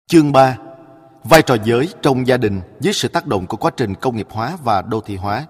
Chương 3. Vai trò giới trong gia đình dưới sự tác động của quá trình công nghiệp hóa và đô thị hóa.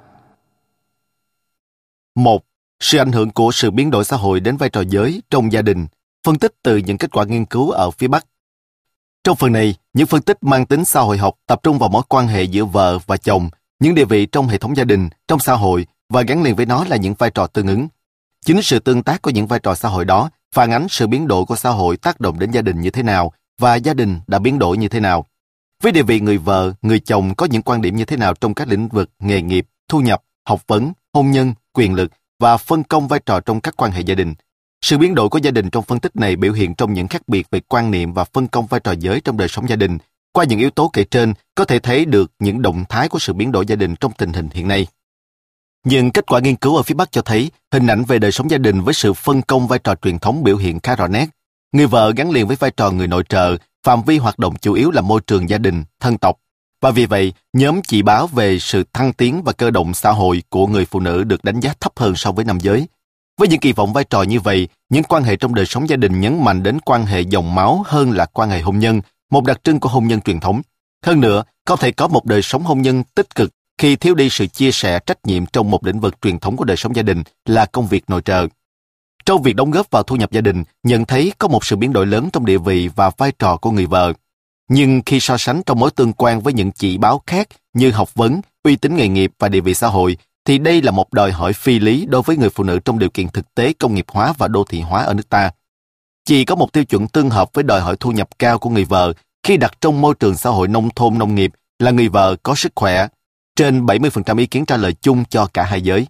1. Sự ảnh hưởng của sự biến đổi xã hội đến vai trò giới trong gia đình, phân tích từ những kết quả nghiên cứu ở phía Bắc. Trong phần này, những phân tích mang tính xã hội học tập trung vào mối quan hệ giữa vợ và chồng, những địa vị trong hệ thống gia đình, trong xã hội và gắn liền với nó là những vai trò tương ứng. Chính sự tương tác của những vai trò xã hội đó phản ánh sự biến đổi của xã hội tác động đến gia đình như thế nào và gia đình đã biến đổi như thế nào. Với địa vị người vợ, người chồng có những quan điểm như thế nào trong các lĩnh vực nghề nghiệp, thu nhập, học vấn, hôn nhân, quyền lực và phân công vai trò trong các quan hệ gia đình. Sự biến đổi của gia đình trong phân tích này biểu hiện trong những khác biệt về quan niệm và phân công vai trò giới trong đời sống gia đình. Qua những yếu tố kể trên, có thể thấy được những động thái của sự biến đổi gia đình trong tình hình hiện nay. Nhưng kết quả nghiên cứu ở phía Bắc cho thấy hình ảnh về đời sống gia đình với sự phân công vai trò truyền thống biểu hiện khá rõ nét. Người vợ gắn liền với vai trò người nội trợ, phạm vi hoạt động chủ yếu là môi trường gia đình, thân tộc. Và vì vậy, nhóm chỉ báo về sự thăng tiến và cơ động xã hội của người phụ nữ được đánh giá thấp hơn so với nam giới. Với những kỳ vọng vai trò như vậy, những quan hệ trong đời sống gia đình nhấn mạnh đến quan hệ dòng máu hơn là quan hệ hôn nhân, một đặc trưng của hôn nhân truyền thống. Hơn nữa, không thể có một đời sống hôn nhân tích cực khi thiếu đi sự chia sẻ trách nhiệm trong một lĩnh vực truyền thống của đời sống gia đình là công việc nội trợ. Trong việc đóng góp vào thu nhập gia đình, nhận thấy có một sự biến đổi lớn trong địa vị và vai trò của người vợ. Nhưng khi so sánh trong mối tương quan với những chỉ báo khác như học vấn, uy tín nghề nghiệp và địa vị xã hội, thì đây là một đòi hỏi phi lý đối với người phụ nữ trong điều kiện thực tế công nghiệp hóa và đô thị hóa ở nước ta. Chỉ có một tiêu chuẩn tương hợp với đòi hỏi thu nhập cao của người vợ khi đặt trong môi trường xã hội nông thôn nông nghiệp là người vợ có sức khỏe. Trên 70% ý kiến trả lời chung cho cả hai giới.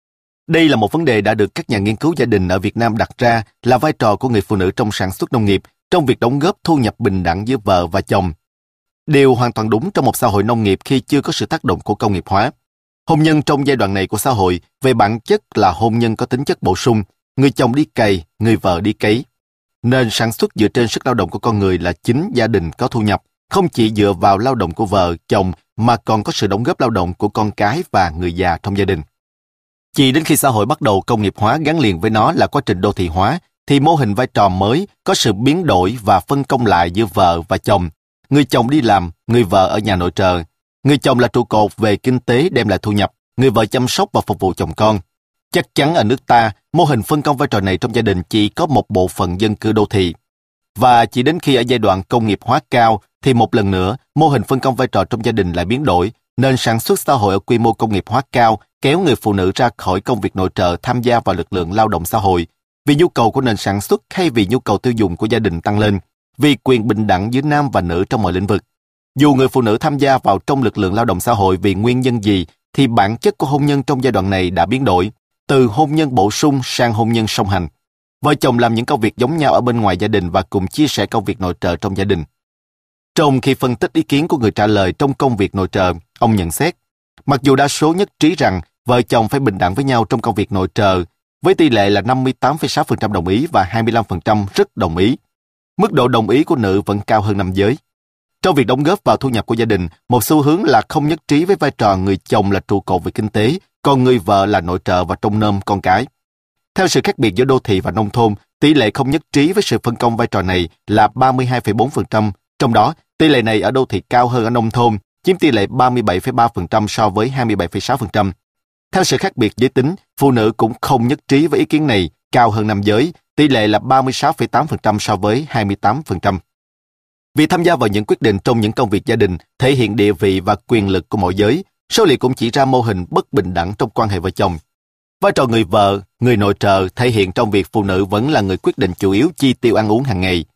Đây là một vấn đề đã được các nhà nghiên cứu gia đình ở Việt Nam đặt ra là vai trò của người phụ nữ trong sản xuất nông nghiệp, trong việc đóng góp thu nhập bình đẳng giữa vợ và chồng. Điều hoàn toàn đúng trong một xã hội nông nghiệp khi chưa có sự tác động của công nghiệp hóa. Hôn nhân trong giai đoạn này của xã hội về bản chất là hôn nhân có tính chất bổ sung, người chồng đi cày, người vợ đi cấy. Nên sản xuất dựa trên sức lao động của con người là chính gia đình có thu nhập, không chỉ dựa vào lao động của vợ, chồng mà còn có sự đóng góp lao động của con cái và người già trong gia đình. Chỉ đến khi xã hội bắt đầu công nghiệp hóa gắn liền với nó là quá trình đô thị hóa, thì mô hình vai trò mới có sự biến đổi và phân công lại giữa vợ và chồng. Người chồng đi làm, người vợ ở nhà nội trợ. Người chồng là trụ cột về kinh tế đem lại thu nhập, người vợ chăm sóc và phục vụ chồng con. Chắc chắn ở nước ta, mô hình phân công vai trò này trong gia đình chỉ có một bộ phận dân cư đô thị. Và chỉ đến khi ở giai đoạn công nghiệp hóa cao, thì một lần nữa, mô hình phân công vai trò trong gia đình lại biến đổi, nên sản xuất xã hội ở quy mô công nghiệp hóa cao kéo người phụ nữ ra khỏi công việc nội trợ tham gia vào lực lượng lao động xã hội, vì nhu cầu của nền sản xuất hay vì nhu cầu tiêu dùng của gia đình tăng lên, vì quyền bình đẳng giữa nam và nữ trong mọi lĩnh vực. Dù người phụ nữ tham gia vào trong lực lượng lao động xã hội vì nguyên nhân gì, thì bản chất của hôn nhân trong giai đoạn này đã biến đổi, từ hôn nhân bổ sung sang hôn nhân song hành. Vợ chồng làm những công việc giống nhau ở bên ngoài gia đình và cùng chia sẻ công việc nội trợ trong gia đình. Trong khi phân tích ý kiến của người trả lời trong công việc nội trợ, ông nhận xét, mặc dù đa số nhất trí rằng vợ chồng phải bình đẳng với nhau trong công việc nội trợ, với tỷ lệ là 58,6% đồng ý và 25% rất đồng ý. Mức độ đồng ý của nữ vẫn cao hơn nam giới. Trong việc đóng góp vào thu nhập của gia đình, một xu hướng là không nhất trí với vai trò người chồng là trụ cột về kinh tế, còn người vợ là nội trợ và trông nom con cái. Theo sự khác biệt giữa đô thị và nông thôn, tỷ lệ không nhất trí với sự phân công vai trò này là 32,4%, trong đó tỷ lệ này ở đô thị cao hơn ở nông thôn, chiếm tỷ lệ 37,3% so với 27,6%. Theo sự khác biệt giới tính, phụ nữ cũng không nhất trí với ý kiến này, cao hơn nam giới, tỷ lệ là 36,8% so với 28%. Việc tham gia vào những quyết định trong những công việc gia đình thể hiện địa vị và quyền lực của mỗi giới. Số liệu cũng chỉ ra mô hình bất bình đẳng trong quan hệ vợ chồng. Vai trò người vợ, người nội trợ thể hiện trong việc phụ nữ vẫn là người quyết định chủ yếu chi tiêu ăn uống hàng ngày.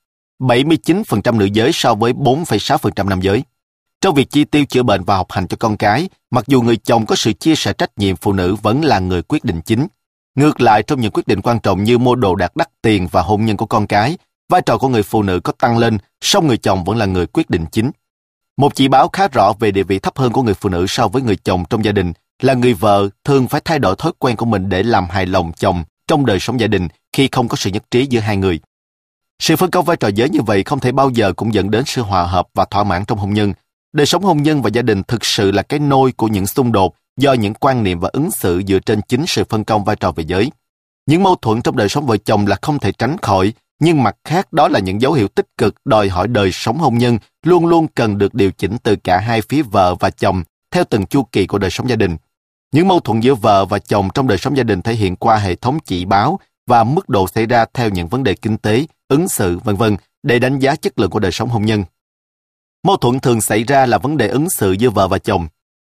79% nữ giới so với 4,6% nam giới. Trong việc chi tiêu chữa bệnh và học hành cho con cái, mặc dù người chồng có sự chia sẻ trách nhiệm, phụ nữ vẫn là người quyết định chính. Ngược lại, trong những quyết định quan trọng như mua đồ đạc đắt tiền và hôn nhân của con cái, vai trò của người phụ nữ có tăng lên, song người chồng vẫn là người quyết định chính. Một chỉ báo khá rõ về địa vị thấp hơn của người phụ nữ so với người chồng trong gia đình là người vợ thường phải thay đổi thói quen của mình để làm hài lòng chồng trong đời sống gia đình khi không có sự nhất trí giữa hai người. Sự phân công vai trò giới như vậy không thể bao giờ cũng dẫn đến sự hòa hợp và thỏa mãn trong hôn nhân. Đời sống hôn nhân và gia đình thực sự là cái nôi của những xung đột do những quan niệm và ứng xử dựa trên chính sự phân công vai trò về giới. Những mâu thuẫn trong đời sống vợ chồng là không thể tránh khỏi, nhưng mặt khác đó là những dấu hiệu tích cực đòi hỏi đời sống hôn nhân luôn luôn cần được điều chỉnh từ cả hai phía vợ và chồng theo từng chu kỳ của đời sống gia đình. Những mâu thuẫn giữa vợ và chồng trong đời sống gia đình thể hiện qua hệ thống chỉ báo và mức độ xảy ra theo những vấn đề kinh tế, ứng xử, v.v. để đánh giá chất lượng của đời sống hôn nhân. Mâu thuẫn thường xảy ra là vấn đề ứng xử giữa vợ và chồng.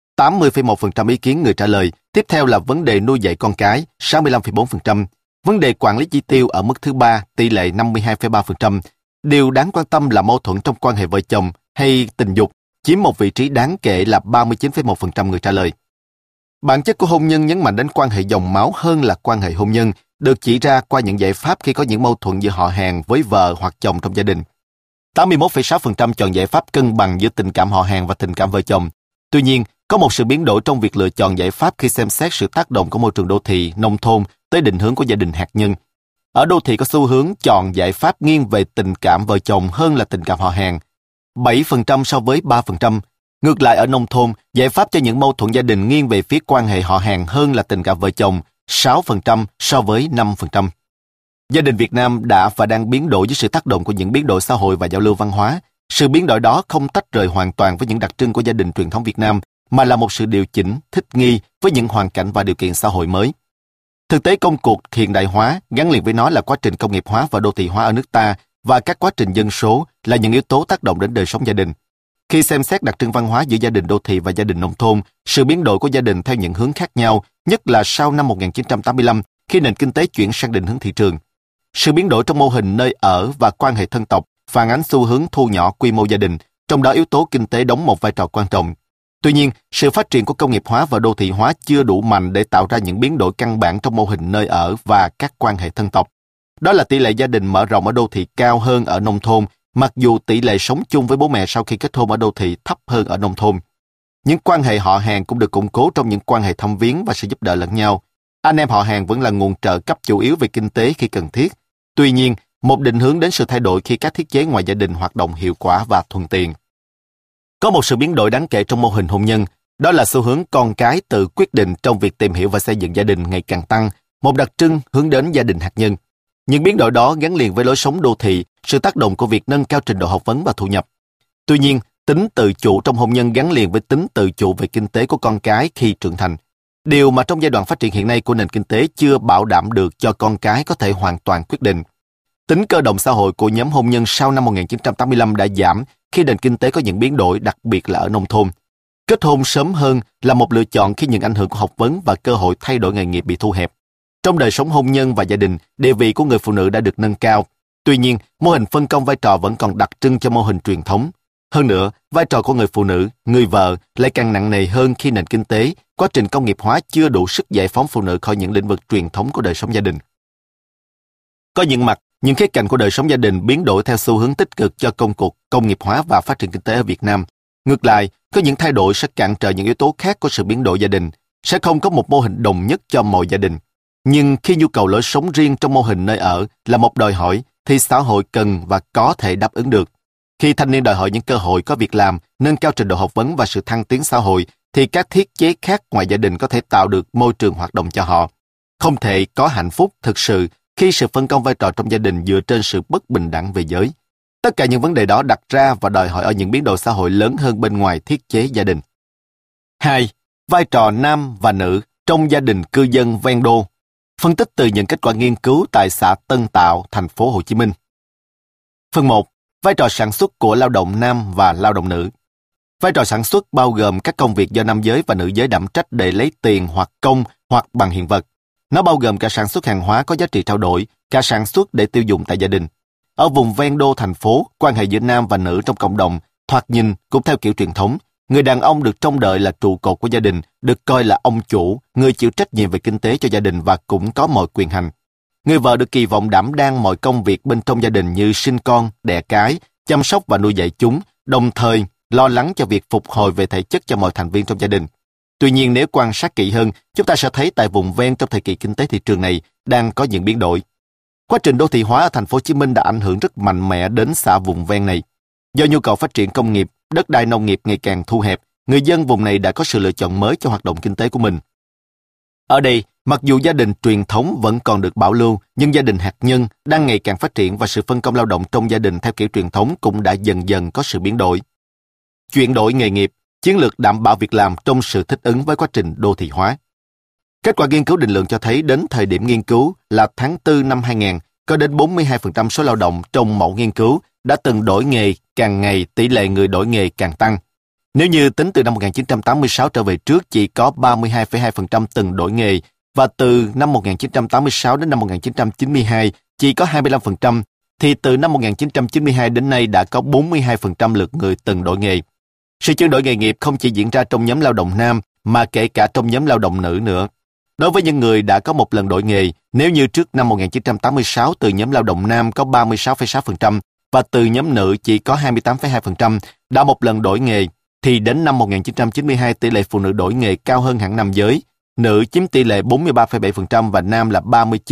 80,1% ý kiến người trả lời. Tiếp theo là vấn đề nuôi dạy con cái, 65,4%. Vấn đề quản lý chi tiêu ở mức thứ ba, tỷ lệ 52,3%. Điều đáng quan tâm là mâu thuẫn trong quan hệ vợ chồng hay tình dục, chiếm một vị trí đáng kể là 39,1% người trả lời. Bản chất của hôn nhân nhấn mạnh đến quan hệ dòng máu hơn là quan hệ hôn nhân, được chỉ ra qua những giải pháp khi có những mâu thuẫn giữa họ hàng với vợ hoặc chồng trong gia đình. 81,6% chọn giải pháp cân bằng giữa tình cảm họ hàng và tình cảm vợ chồng. Tuy nhiên, có một sự biến đổi trong việc lựa chọn giải pháp khi xem xét sự tác động của môi trường đô thị, nông thôn tới định hướng của gia đình hạt nhân. Ở đô thị có xu hướng chọn giải pháp nghiêng về tình cảm vợ chồng hơn là tình cảm họ hàng, 7% so với 3%. Ngược lại ở nông thôn, giải pháp cho những mâu thuẫn gia đình nghiêng về phía quan hệ họ hàng hơn là tình cảm vợ chồng, 6% so với 5%. Gia đình Việt Nam đã và đang biến đổi dưới sự tác động của những biến đổi xã hội và giao lưu văn hóa. Sự biến đổi đó không tách rời hoàn toàn với những đặc trưng của gia đình truyền thống Việt Nam, mà là một sự điều chỉnh, thích nghi với những hoàn cảnh và điều kiện xã hội mới. Thực tế công cuộc hiện đại hóa gắn liền với nó là quá trình công nghiệp hóa và đô thị hóa ở nước ta và các quá trình dân số là những yếu tố tác động đến đời sống gia đình. Khi xem xét đặc trưng văn hóa giữa gia đình đô thị và gia đình nông thôn, sự biến đổi của gia đình theo những hướng khác nhau, nhất là sau năm 1985 khi nền kinh tế chuyển sang định hướng thị trường. Sự biến đổi trong mô hình nơi ở và quan hệ thân tộc phản ánh xu hướng thu nhỏ quy mô gia đình, trong đó yếu tố kinh tế đóng một vai trò quan trọng. Tuy nhiên, sự phát triển của công nghiệp hóa và đô thị hóa chưa đủ mạnh để tạo ra những biến đổi căn bản trong mô hình nơi ở và các quan hệ thân tộc. Đó là tỷ lệ gia đình mở rộng ở đô thị cao hơn ở nông thôn, mặc dù tỷ lệ sống chung với bố mẹ sau khi kết hôn ở đô thị thấp hơn ở nông thôn. Những quan hệ họ hàng cũng được củng cố trong những quan hệ thăm viếng và sự giúp đỡ lẫn nhau. Anh em họ hàng vẫn là nguồn trợ cấp chủ yếu về kinh tế khi cần thiết. Tuy nhiên, một định hướng đến sự thay đổi khi các thiết chế ngoài gia đình hoạt động hiệu quả và thuận tiện. Có một sự biến đổi đáng kể trong mô hình hôn nhân, đó là xu hướng con cái tự quyết định trong việc tìm hiểu và xây dựng gia đình ngày càng tăng, một đặc trưng hướng đến gia đình hạt nhân. Những biến đổi đó gắn liền với lối sống đô thị, sự tác động của việc nâng cao trình độ học vấn và thu nhập. Tuy nhiên, tính tự chủ trong hôn nhân gắn liền với tính tự chủ về kinh tế của con cái khi trưởng thành. Điều mà trong giai đoạn phát triển hiện nay của nền kinh tế chưa bảo đảm được cho con cái có thể hoàn toàn quyết định. Tính cơ động xã hội của nhóm hôn nhân sau năm 1985 đã giảm khi nền kinh tế có những biến đổi, đặc biệt là ở nông thôn. Kết hôn sớm hơn là một lựa chọn khi những ảnh hưởng của học vấn và cơ hội thay đổi nghề nghiệp bị thu hẹp. Trong đời sống hôn nhân và gia đình, địa vị của người phụ nữ đã được nâng cao. Tuy nhiên, mô hình phân công vai trò vẫn còn đặc trưng cho mô hình truyền thống. Hơn nữa, vai trò của người phụ nữ, người vợ lại càng nặng nề hơn khi nền kinh tế, quá trình công nghiệp hóa chưa đủ sức giải phóng phụ nữ khỏi những lĩnh vực truyền thống của đời sống gia đình. Có những mặt, những khía cạnh của đời sống gia đình biến đổi theo xu hướng tích cực cho công cuộc công nghiệp hóa và phát triển kinh tế ở Việt Nam. Ngược lại, có những thay đổi sẽ cản trở những yếu tố khác của sự biến đổi gia đình, sẽ không có một mô hình đồng nhất cho mọi gia đình. Nhưng khi nhu cầu lối sống riêng trong mô hình nơi ở là một đòi hỏi, thì xã hội cần và có thể đáp ứng được. Khi thanh niên đòi hỏi những cơ hội có việc làm, nâng cao trình độ học vấn và sự thăng tiến xã hội, thì các thiết chế khác ngoài gia đình có thể tạo được môi trường hoạt động cho họ. Không thể có hạnh phúc thực sự khi sự phân công vai trò trong gia đình dựa trên sự bất bình đẳng về giới. Tất cả những vấn đề đó đặt ra và đòi hỏi ở những biến đổi xã hội lớn hơn bên ngoài thiết chế gia đình. 2. Vai trò nam và nữ trong gia đình cư dân ven đô. Phân tích từ những kết quả nghiên cứu tại xã Tân Tạo, thành phố Hồ Chí Minh. Phần 1. Vai trò sản xuất của lao động nam và lao động nữ. Vai trò sản xuất bao gồm các công việc do nam giới và nữ giới đảm trách để lấy tiền hoặc công hoặc bằng hiện vật. Nó bao gồm cả sản xuất hàng hóa có giá trị trao đổi, cả sản xuất để tiêu dùng tại gia đình. Ở vùng ven đô thành phố, quan hệ giữa nam và nữ trong cộng đồng, thoạt nhìn cũng theo kiểu truyền thống. Người đàn ông được trông đợi là trụ cột của gia đình, được coi là ông chủ, người chịu trách nhiệm về kinh tế cho gia đình và cũng có mọi quyền hành. Người vợ được kỳ vọng đảm đang mọi công việc bên trong gia đình như sinh con, đẻ cái, chăm sóc và nuôi dạy chúng, đồng thời lo lắng cho việc phục hồi về thể chất cho mọi thành viên trong gia đình. Tuy nhiên, nếu quan sát kỹ hơn, chúng ta sẽ thấy tại vùng ven trong thời kỳ kinh tế thị trường này đang có những biến đổi. Quá trình đô thị hóa ở thành phố Hồ Chí Minh đã ảnh hưởng rất mạnh mẽ đến xã vùng ven này. Do nhu cầu phát triển công nghiệp, đất đai nông nghiệp ngày càng thu hẹp, người dân vùng này đã có sự lựa chọn mới cho hoạt động kinh tế của mình. Ở đây, mặc dù gia đình truyền thống vẫn còn được bảo lưu, nhưng gia đình hạt nhân đang ngày càng phát triển và sự phân công lao động trong gia đình theo kiểu truyền thống cũng đã dần dần có sự biến đổi. Chuyển đổi nghề nghiệp, chiến lược đảm bảo việc làm trong sự thích ứng với quá trình đô thị hóa. Kết quả nghiên cứu định lượng cho thấy đến thời điểm nghiên cứu là tháng 4 năm 2000, có đến 42% số lao động trong mẫu nghiên cứu đã từng đổi nghề, càng ngày tỷ lệ người đổi nghề càng tăng. Nếu như tính từ năm 1986 trở về trước chỉ có 32,2% từng đổi nghề, và từ năm 1986 đến năm 1992 chỉ có 25%, thì từ năm 1992 đến nay đã có 42% lượt người từng đổi nghề. Sự chuyển đổi nghề nghiệp không chỉ diễn ra trong nhóm lao động nam, mà kể cả trong nhóm lao động nữ nữa. Đối với những người đã có một lần đổi nghề, nếu như trước năm 1986 từ nhóm lao động nam có 36,6% và từ nhóm nữ chỉ có 28,2% đã một lần đổi nghề, thì đến năm 1992 tỷ lệ phụ nữ đổi nghề cao hơn hẳn nam giới, nữ chiếm tỷ lệ 43,7% và nam là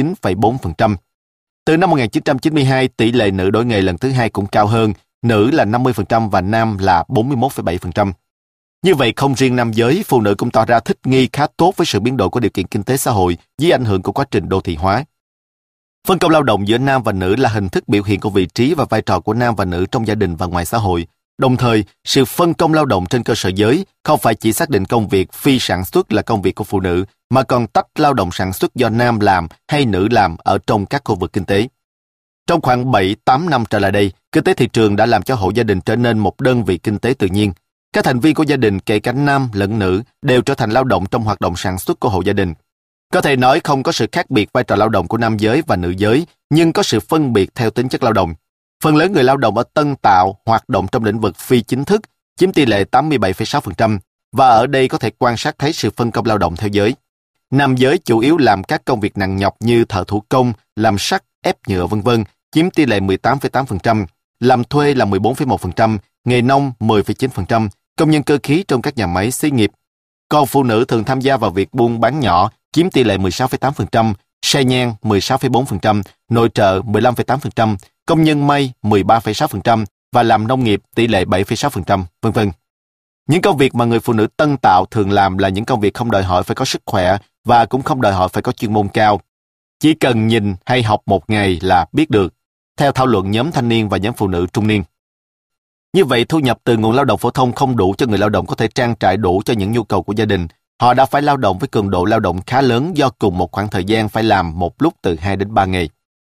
39,4%. Từ năm 1992, tỷ lệ nữ đổi nghề lần thứ hai cũng cao hơn, nữ là 50% và nam là 41,7%. Như vậy, không riêng nam giới, phụ nữ cũng tỏ ra thích nghi khá tốt với sự biến đổi của điều kiện kinh tế xã hội dưới ảnh hưởng của quá trình đô thị hóa. Phân công lao động giữa nam và nữ là hình thức biểu hiện của vị trí và vai trò của nam và nữ trong gia đình và ngoài xã hội. Đồng thời, sự phân công lao động trên cơ sở giới không phải chỉ xác định công việc phi sản xuất là công việc của phụ nữ, mà còn tách lao động sản xuất do nam làm hay nữ làm ở trong các khu vực kinh tế. Trong khoảng 7-8 năm trở lại đây, kinh tế thị trường đã làm cho hộ gia đình trở nên một đơn vị kinh tế tự nhiên. Các thành viên của gia đình, kể cả nam lẫn nữ, đều trở thành lao động trong hoạt động sản xuất của hộ gia đình. Có thể nói không có sự khác biệt vai trò lao động của nam giới và nữ giới, nhưng có sự phân biệt theo tính chất lao động. Phần lớn người lao động ở Tân Tạo hoạt động trong lĩnh vực phi chính thức, chiếm tỷ lệ 87,6%, và ở đây có thể quan sát thấy sự phân công lao động theo giới. Nam giới chủ yếu làm các công việc nặng nhọc như thợ thủ công, làm sắt, ép nhựa v.v., chiếm tỷ lệ 18,8%, làm thuê là 14,1%, nghề nông 10,9%, công nhân cơ khí trong các nhà máy xí nghiệp. Còn phụ nữ thường tham gia vào việc buôn bán nhỏ, chiếm tỷ lệ 16,8%, xe nhang 16,4%, nội trợ 15,8%, công nhân may 13,6% và làm nông nghiệp tỷ lệ 7,6%, v.v. Những công việc mà người phụ nữ Tân Tạo thường làm là những công việc không đòi hỏi phải có sức khỏe và cũng không đòi hỏi phải có chuyên môn cao. Chỉ cần nhìn hay học một ngày là biết được, theo thảo luận nhóm thanh niên và nhóm phụ nữ trung niên. Như vậy, thu nhập từ nguồn lao động phổ thông không đủ cho người lao động có thể trang trải đủ cho những nhu cầu của gia đình. Họ đã phải lao động với cường độ lao động khá lớn do cùng một khoảng thời gian phải làm một lúc từ 2 đến 3 nghề.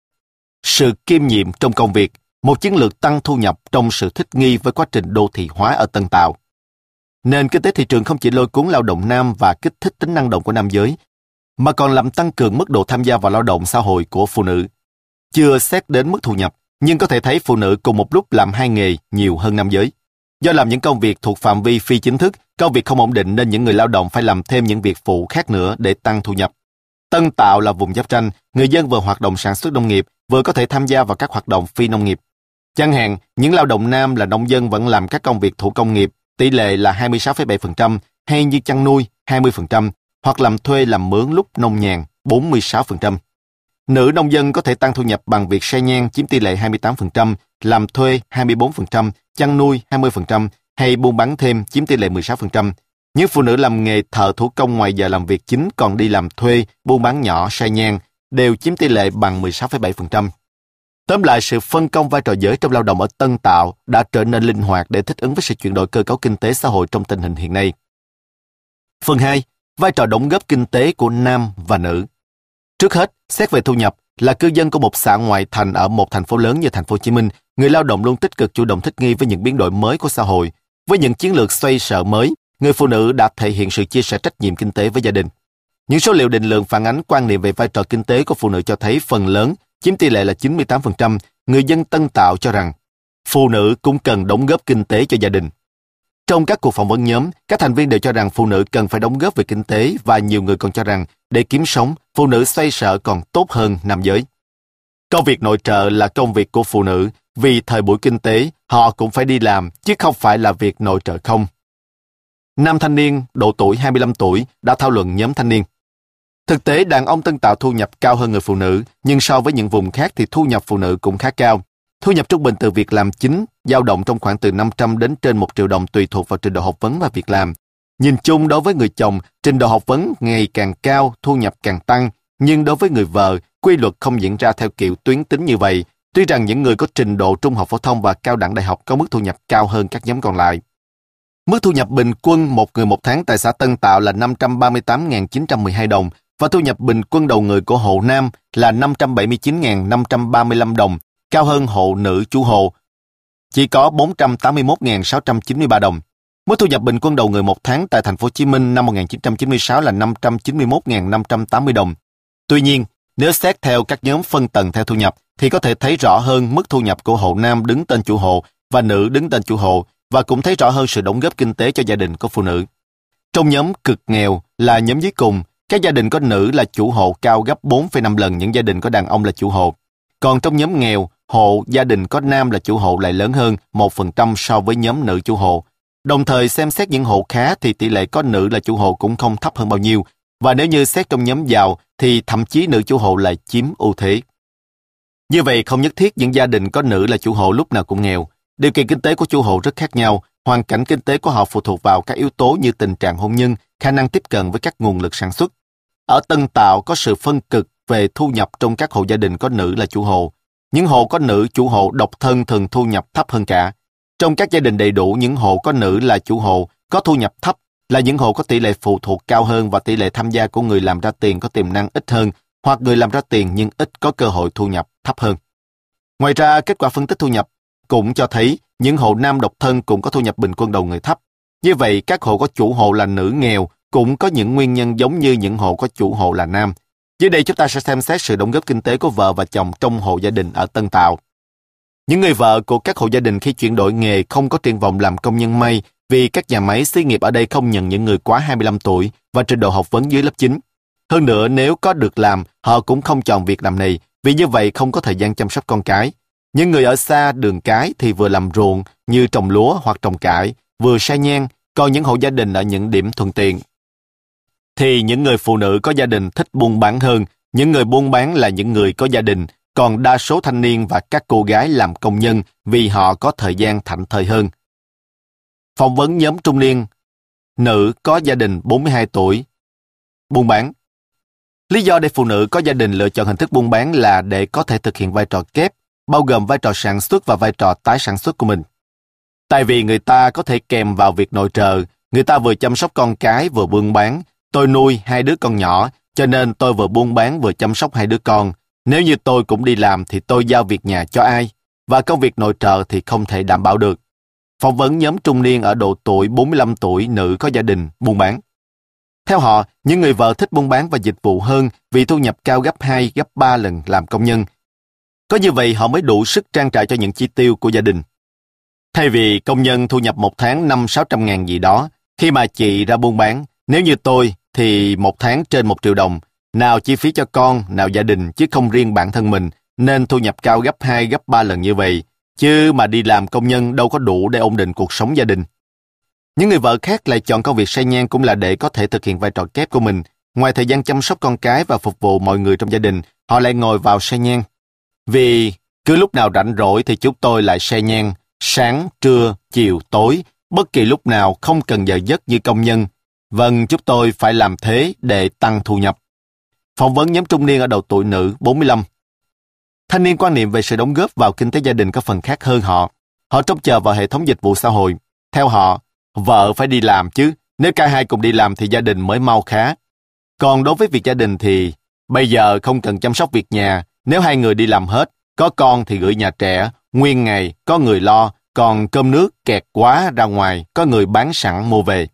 Sự kiêm nhiệm trong công việc, một chiến lược tăng thu nhập trong sự thích nghi với quá trình đô thị hóa ở Tân Tạo. Nền kinh tế thị trường không chỉ lôi cuốn lao động nam và kích thích tính năng động của nam giới, mà còn làm tăng cường mức độ tham gia vào lao động xã hội của phụ nữ. Chưa xét đến mức thu nhập, nhưng có thể thấy phụ nữ cùng một lúc làm 2 nghề nhiều hơn nam giới. Do làm những công việc thuộc phạm vi phi chính thức, công việc không ổn định nên những người lao động phải làm thêm những việc phụ khác nữa để tăng thu nhập. Tân Tạo là vùng giáp ranh, người dân vừa hoạt động sản xuất nông nghiệp, vừa có thể tham gia vào các hoạt động phi nông nghiệp. Chẳng hạn, những lao động nam là nông dân vẫn làm các công việc thủ công nghiệp, tỷ lệ là 26,7%, hay như chăn nuôi 20%, hoặc làm thuê làm mướn lúc nông nhàn 46%. Nữ nông dân có thể tăng thu nhập bằng việc xe nhang chiếm tỷ lệ 28%, làm thuê 24%, chăn nuôi 20%, hay buôn bán thêm chiếm tỷ lệ 16%. Những phụ nữ làm nghề thợ thủ công ngoài giờ làm việc chính còn đi làm thuê, buôn bán nhỏ, xe nhang, đều chiếm tỷ lệ bằng 16,7%. Tóm lại, sự phân công vai trò giới trong lao động ở Tân Tạo đã trở nên linh hoạt để thích ứng với sự chuyển đổi cơ cấu kinh tế xã hội trong tình hình hiện nay. Phần 2. Vai trò đóng góp kinh tế của nam và nữ. Trước hết, xét về thu nhập, là cư dân của một xã ngoại thành ở một thành phố lớn như thành phố Hồ Chí Minh, người lao động luôn tích cực chủ động thích nghi với những biến đổi mới của xã hội. Với những chiến lược xoay sở mới, người phụ nữ đã thể hiện sự chia sẻ trách nhiệm kinh tế với gia đình. Những số liệu định lượng phản ánh quan niệm về vai trò kinh tế của phụ nữ cho thấy phần lớn, chiếm tỷ lệ là 98%, người dân Tân Tạo cho rằng phụ nữ cũng cần đóng góp kinh tế cho gia đình. Trong các cuộc phỏng vấn nhóm, các thành viên đều cho rằng phụ nữ cần phải đóng góp về kinh tế và nhiều người còn cho rằng để kiếm sống, phụ nữ xoay sở còn tốt hơn nam giới. Công việc nội trợ là công việc của phụ nữ, vì thời buổi kinh tế, họ cũng phải đi làm, chứ không phải là việc nội trợ không. Nam thanh niên, độ tuổi 25 tuổi, đã thảo luận nhóm thanh niên. Thực tế, đàn ông Tân Tạo thu nhập cao hơn người phụ nữ, nhưng so với những vùng khác thì thu nhập phụ nữ cũng khá cao. Thu nhập trung bình từ việc làm chính dao động trong khoảng từ 500 đến trên 1 triệu đồng tùy thuộc vào trình độ học vấn và việc làm. Nhìn chung đối với người chồng, trình độ học vấn ngày càng cao, thu nhập càng tăng, nhưng đối với người vợ, quy luật không diễn ra theo kiểu tuyến tính như vậy. Tuy rằng những người có trình độ trung học phổ thông và cao đẳng đại học có mức thu nhập cao hơn các nhóm còn lại. Mức thu nhập bình quân một người một tháng tại xã Tân Tạo là 538.912 đồng và thu nhập bình quân đầu người của hộ nam là 579.535 đồng, cao hơn hộ nữ chủ hộ chỉ có 481.693 đồng. Mức thu nhập bình quân đầu người một tháng tại thành phố Hồ Chí Minh năm 1996 là 591.580 đồng. Tuy nhiên, nếu xét theo các nhóm phân tầng theo thu nhập thì có thể thấy rõ hơn mức thu nhập của hộ nam đứng tên chủ hộ và nữ đứng tên chủ hộ, và cũng thấy rõ hơn sự đóng góp kinh tế cho gia đình của phụ nữ. Trong nhóm cực nghèo là nhóm dưới cùng, các gia đình có nữ là chủ hộ cao gấp 4,5 lần những gia đình có đàn ông là chủ hộ. Còn trong nhóm nghèo, hộ gia đình có nam là chủ hộ lại lớn hơn 1% so với nhóm nữ chủ hộ. Đồng thời xem xét những hộ khá thì tỷ lệ có nữ là chủ hộ cũng không thấp hơn bao nhiêu, và nếu như xét trong nhóm giàu thì thậm chí nữ chủ hộ lại chiếm ưu thế. Như vậy không nhất thiết những gia đình có nữ là chủ hộ lúc nào cũng nghèo. Điều kiện kinh tế của chủ hộ rất khác nhau, hoàn cảnh kinh tế của họ phụ thuộc vào các yếu tố như tình trạng hôn nhân, khả năng tiếp cận với các nguồn lực sản xuất. Ở Tân Tạo có sự phân cực về thu nhập trong các hộ gia đình có nữ là chủ hộ. Những hộ có nữ chủ hộ độc thân thường thu nhập thấp hơn cả. Trong các gia đình đầy đủ, những hộ có nữ là chủ hộ có thu nhập thấp là những hộ có tỷ lệ phụ thuộc cao hơn và tỷ lệ tham gia của người làm ra tiền có tiềm năng ít hơn, hoặc người làm ra tiền nhưng ít có cơ hội thu nhập thấp hơn. Ngoài ra, kết quả phân tích thu nhập cũng cho thấy những hộ nam độc thân cũng có thu nhập bình quân đầu người thấp. Như vậy, các hộ có chủ hộ là nữ nghèo cũng có những nguyên nhân giống như những hộ có chủ hộ là nam. Dưới đây chúng ta sẽ xem xét sự đóng góp kinh tế của vợ và chồng trong hộ gia đình ở Tân Tạo. Những người vợ của các hộ gia đình khi chuyển đổi nghề không có triển vọng làm công nhân may vì các nhà máy xí nghiệp ở đây không nhận những người quá 25 tuổi và trình độ học vấn dưới lớp 9. Hơn nữa, nếu có được làm, họ cũng không chọn việc làm này vì như vậy không có thời gian chăm sóc con cái. Những người ở xa đường cái thì vừa làm ruộng như trồng lúa hoặc trồng cải, vừa sa nhang, còn những hộ gia đình ở những điểm thuận tiện. Thì những người phụ nữ có gia đình thích buôn bán hơn, những người buôn bán là những người có gia đình, còn đa số thanh niên và các cô gái làm công nhân vì họ có thời gian thảnh thơi hơn. Phỏng vấn nhóm trung niên, nữ có gia đình 42 tuổi, buôn bán. Lý do để phụ nữ có gia đình lựa chọn hình thức buôn bán là để có thể thực hiện vai trò kép, bao gồm vai trò sản xuất và vai trò tái sản xuất của mình. Tại vì người ta có thể kèm vào việc nội trợ, người ta vừa chăm sóc con cái vừa buôn bán. Tôi nuôi 2 đứa con nhỏ, cho nên tôi vừa buôn bán vừa chăm sóc 2 đứa con. Nếu như tôi cũng đi làm thì tôi giao việc nhà cho ai? Và công việc nội trợ thì không thể đảm bảo được. Phỏng vấn nhóm trung niên ở độ tuổi 45 tuổi nữ có gia đình, buôn bán. Theo họ, những người vợ thích buôn bán và dịch vụ hơn vì thu nhập cao gấp 2, gấp 3 lần làm công nhân. Có như vậy họ mới đủ sức trang trải cho những chi tiêu của gia đình. Thay vì công nhân thu nhập một tháng 500-600 ngàn gì đó, khi mà chị ra buôn bán, nếu như tôi thì một tháng trên 1 triệu đồng, nào chi phí cho con, nào gia đình chứ không riêng bản thân mình, nên thu nhập cao gấp 2, gấp 3 lần như vậy. Chứ mà đi làm công nhân đâu có đủ để ổn định cuộc sống gia đình. Những người vợ khác lại chọn công việc sa nhang cũng là để có thể thực hiện vai trò kép của mình. Ngoài thời gian chăm sóc con cái và phục vụ mọi người trong gia đình, họ lại ngồi vào sa nhang. Vì cứ lúc nào rảnh rỗi thì chúng tôi lại sa nhang, sáng, trưa, chiều, tối, bất kỳ lúc nào không cần giờ giấc như công nhân. Vâng, chúng tôi phải làm thế để tăng thu nhập. Phỏng vấn nhóm trung niên ở đầu tuổi nữ 45. Thanh niên quan niệm về sự đóng góp vào kinh tế gia đình có phần khác hơn họ. Họ trông chờ vào hệ thống dịch vụ xã hội. Theo họ, vợ phải đi làm chứ, nếu cả hai cùng đi làm thì gia đình mới mau khá. Còn đối với việc gia đình thì bây giờ không cần chăm sóc việc nhà, nếu hai người đi làm hết, có con thì gửi nhà trẻ, nguyên ngày có người lo, còn cơm nước kẹt quá ra ngoài, có người bán sẵn mua về.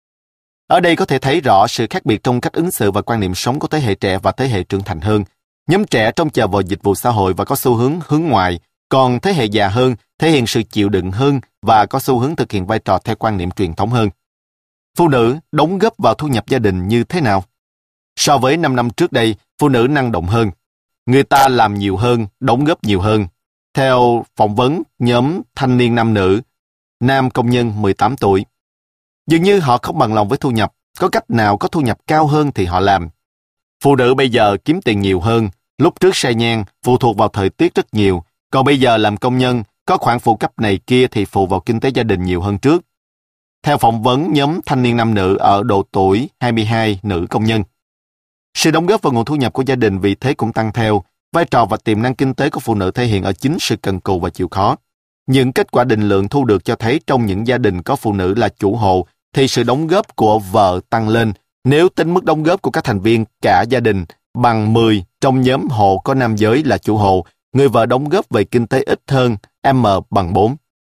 Ở đây có thể thấy rõ sự khác biệt trong cách ứng xử và quan niệm sống của thế hệ trẻ và thế hệ trưởng thành hơn. Nhóm trẻ trông chờ vào dịch vụ xã hội và có xu hướng hướng ngoại, còn thế hệ già hơn thể hiện sự chịu đựng hơn và có xu hướng thực hiện vai trò theo quan niệm truyền thống hơn. Phụ nữ đóng góp vào thu nhập gia đình như thế nào? So với 5 năm trước đây, phụ nữ năng động hơn. Người ta làm nhiều hơn, đóng góp nhiều hơn. Theo phỏng vấn nhóm thanh niên nam nữ, nam công nhân 18 tuổi. Dường như họ không bằng lòng với thu nhập, có cách nào có thu nhập cao hơn thì họ làm. Phụ nữ bây giờ kiếm tiền nhiều hơn, lúc trước sa nhang phụ thuộc vào thời tiết rất nhiều, còn bây giờ làm công nhân, có khoản phụ cấp này kia thì phụ vào kinh tế gia đình nhiều hơn trước. theo phỏng vấn nhóm thanh niên nam nữ ở độ tuổi 22 nữ công nhân. Sự đóng góp vào nguồn thu nhập của gia đình vì thế cũng tăng theo. Vai trò và tiềm năng kinh tế của phụ nữ thể hiện ở chính sự cần cù và chịu khó. Những kết quả định lượng thu được cho thấy trong những gia đình có phụ nữ là chủ hộ thì sự đóng góp của vợ tăng lên. Nếu tính mức đóng góp của các thành viên cả gia đình bằng 10 trong nhóm hộ có nam giới là chủ hộ, người vợ đóng góp về kinh tế ít hơn, M bằng 4.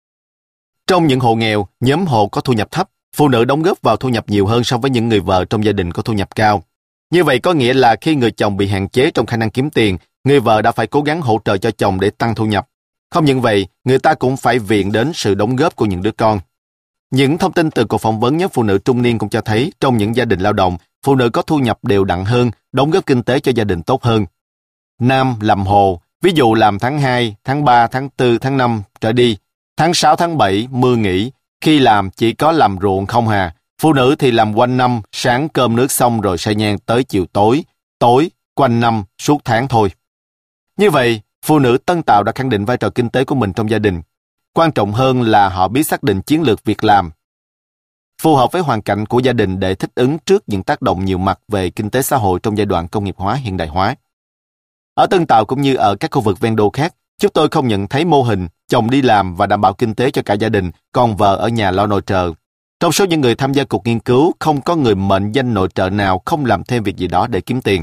Trong những hộ nghèo, nhóm hộ có thu nhập thấp, phụ nữ đóng góp vào thu nhập nhiều hơn so với những người vợ trong gia đình có thu nhập cao. Như vậy có nghĩa là khi người chồng bị hạn chế trong khả năng kiếm tiền, người vợ đã phải cố gắng hỗ trợ cho chồng để tăng thu nhập. Không những vậy, người ta cũng phải viện đến sự đóng góp của những đứa con. Những thông tin từ cuộc phỏng vấn nhóm phụ nữ trung niên cũng cho thấy trong những gia đình lao động, phụ nữ có thu nhập đều đặn hơn, đóng góp kinh tế cho gia đình tốt hơn. Nam làm hồ, ví dụ làm tháng 2, tháng 3, tháng 4, tháng 5 trở đi, tháng 6, tháng 7 mưa nghỉ, khi làm chỉ có làm ruộng không hà. Phụ nữ thì làm quanh năm, sáng cơm nước xong rồi say nhang tới chiều tối, tối, quanh năm, suốt tháng thôi. Như vậy, phụ nữ Tân Tạo đã khẳng định vai trò kinh tế của mình trong gia đình. Quan trọng hơn là họ biết xác định chiến lược việc làm phù hợp với hoàn cảnh của gia đình để thích ứng trước những tác động nhiều mặt về kinh tế xã hội trong giai đoạn công nghiệp hóa hiện đại hóa. Ở Tân Tạo cũng như ở các khu vực ven đô khác, chúng tôi không nhận thấy mô hình chồng đi làm và đảm bảo kinh tế cho cả gia đình, còn vợ ở nhà lo nội trợ. Trong số những người tham gia cuộc nghiên cứu, không có người mệnh danh nội trợ nào không làm thêm việc gì đó để kiếm tiền.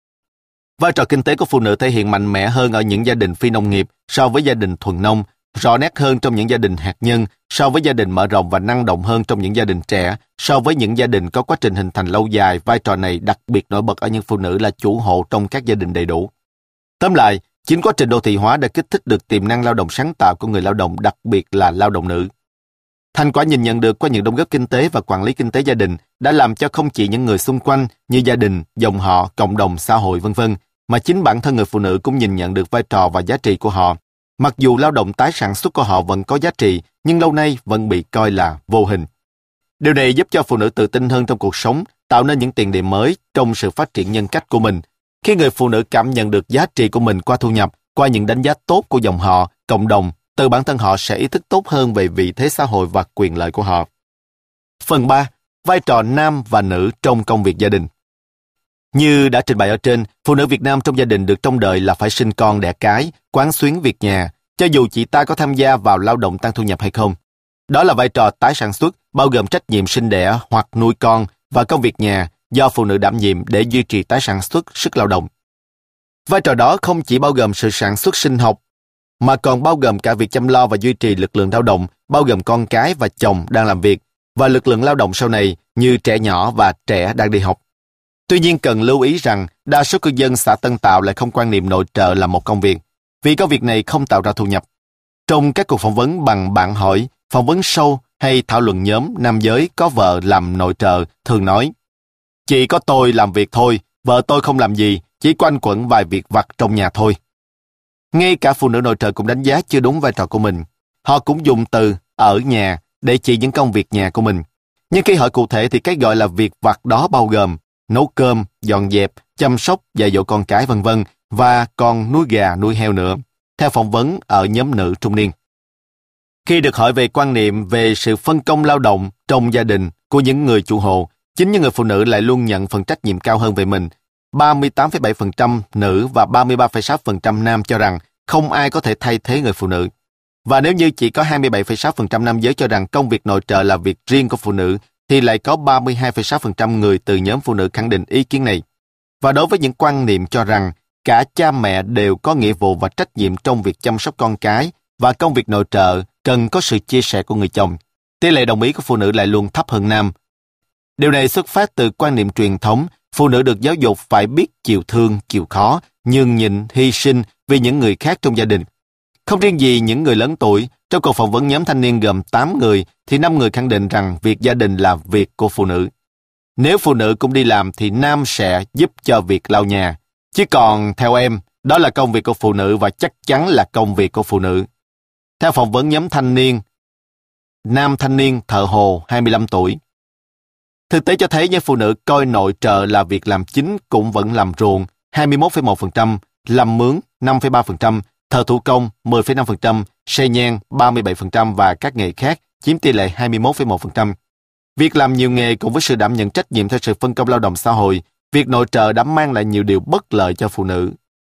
Vai trò kinh tế của phụ nữ thể hiện mạnh mẽ hơn ở những gia đình phi nông nghiệp so với gia đình thuần nông, rõ nét hơn trong những gia đình hạt nhân so với gia đình mở rộng và năng động hơn trong những gia đình trẻ so với những gia đình có quá trình hình thành lâu dài. Vai trò này đặc biệt nổi bật ở những phụ nữ là chủ hộ trong các gia đình đầy đủ. Tóm lại, chính quá trình đô thị hóa đã kích thích được tiềm năng lao động sáng tạo của người lao động, đặc biệt là lao động nữ. Thành quả nhìn nhận được qua những đóng góp kinh tế và quản lý kinh tế gia đình đã làm cho không chỉ những người xung quanh như gia đình, dòng họ, cộng đồng, xã hội v.v. mà chính bản thân người phụ nữ cũng nhìn nhận được vai trò và giá trị của họ. Mặc dù lao động tái sản xuất của họ vẫn có giá trị, nhưng lâu nay vẫn bị coi là vô hình. Điều này giúp cho phụ nữ tự tin hơn trong cuộc sống, tạo nên những tiền đề mới trong sự phát triển nhân cách của mình. Khi người phụ nữ cảm nhận được giá trị của mình qua thu nhập, qua những đánh giá tốt của dòng họ, cộng đồng, từ bản thân họ sẽ ý thức tốt hơn về vị thế xã hội và quyền lợi của họ. Phần 3. Vai trò nam và nữ trong công việc gia đình. Như đã trình bày ở trên, phụ nữ Việt Nam trong gia đình được trông đợi là phải sinh con đẻ cái, quán xuyến việc nhà, cho dù chị ta có tham gia vào lao động tăng thu nhập hay không. Đó là vai trò tái sản xuất, bao gồm trách nhiệm sinh đẻ hoặc nuôi con và công việc nhà do phụ nữ đảm nhiệm để duy trì tái sản xuất sức lao động. Vai trò đó không chỉ bao gồm sự sản xuất sinh học, mà còn bao gồm cả việc chăm lo và duy trì lực lượng lao động, bao gồm con cái và chồng đang làm việc, và lực lượng lao động sau này như trẻ nhỏ và trẻ đang đi học. Tuy nhiên cần lưu ý rằng đa số cư dân xã Tân Tạo lại không quan niệm nội trợ là một công việc, vì công việc này không tạo ra thu nhập. Trong các cuộc phỏng vấn bằng bạn hỏi, phỏng vấn sâu hay thảo luận nhóm, nam giới có vợ làm nội trợ thường nói: "Chỉ có tôi làm việc thôi, vợ tôi không làm gì, chỉ quanh quẩn vài việc vặt trong nhà thôi." Ngay cả phụ nữ nội trợ cũng đánh giá chưa đúng vai trò của mình. Họ cũng dùng từ ở nhà để chỉ những công việc nhà của mình. Nhưng khi hỏi cụ thể thì cái gọi là việc vặt đó bao gồm nấu cơm, dọn dẹp, chăm sóc, dạy dỗ con cái v.v. và còn nuôi gà, nuôi heo nữa, theo phỏng vấn ở nhóm nữ trung niên. Khi được hỏi về quan niệm về sự phân công lao động trong gia đình của những người chủ hộ, chính những người phụ nữ lại luôn nhận phần trách nhiệm cao hơn về mình. 38,7% nữ và 33,6% nam cho rằng không ai có thể thay thế người phụ nữ. Và nếu như chỉ có 27,6% nam giới cho rằng công việc nội trợ là việc riêng của phụ nữ, thì lại có 32,6% người từ nhóm phụ nữ khẳng định ý kiến này. Và đối với những quan niệm cho rằng cả cha mẹ đều có nghĩa vụ và trách nhiệm trong việc chăm sóc con cái và công việc nội trợ cần có sự chia sẻ của người chồng, tỷ lệ đồng ý của phụ nữ lại luôn thấp hơn nam. Điều này xuất phát từ quan niệm truyền thống, phụ nữ được giáo dục phải biết chịu thương, chịu khó, nhường nhịn, hy sinh vì những người khác trong gia đình. Không riêng gì những người lớn tuổi, trong cuộc phỏng vấn nhóm thanh niên gồm 8 người, thì 5 người khẳng định rằng việc gia đình là việc của phụ nữ. Nếu phụ nữ cũng đi làm thì nam sẽ giúp cho việc lau nhà. Chứ còn theo em, đó là công việc của phụ nữ và chắc chắn là công việc của phụ nữ. Theo phỏng vấn nhóm thanh niên, nam thanh niên thợ hồ 25 tuổi. Thực tế cho thấy những phụ nữ coi nội trợ là việc làm chính cũng vẫn làm ruộng 21,1%, làm mướn 5,3%, thợ thủ công 10,5%, xây nhang 37% và các nghề khác chiếm tỷ lệ 21,1%. Việc làm nhiều nghề cùng với sự đảm nhận trách nhiệm theo sự phân công lao động xã hội, việc nội trợ đã mang lại nhiều điều bất lợi cho phụ nữ.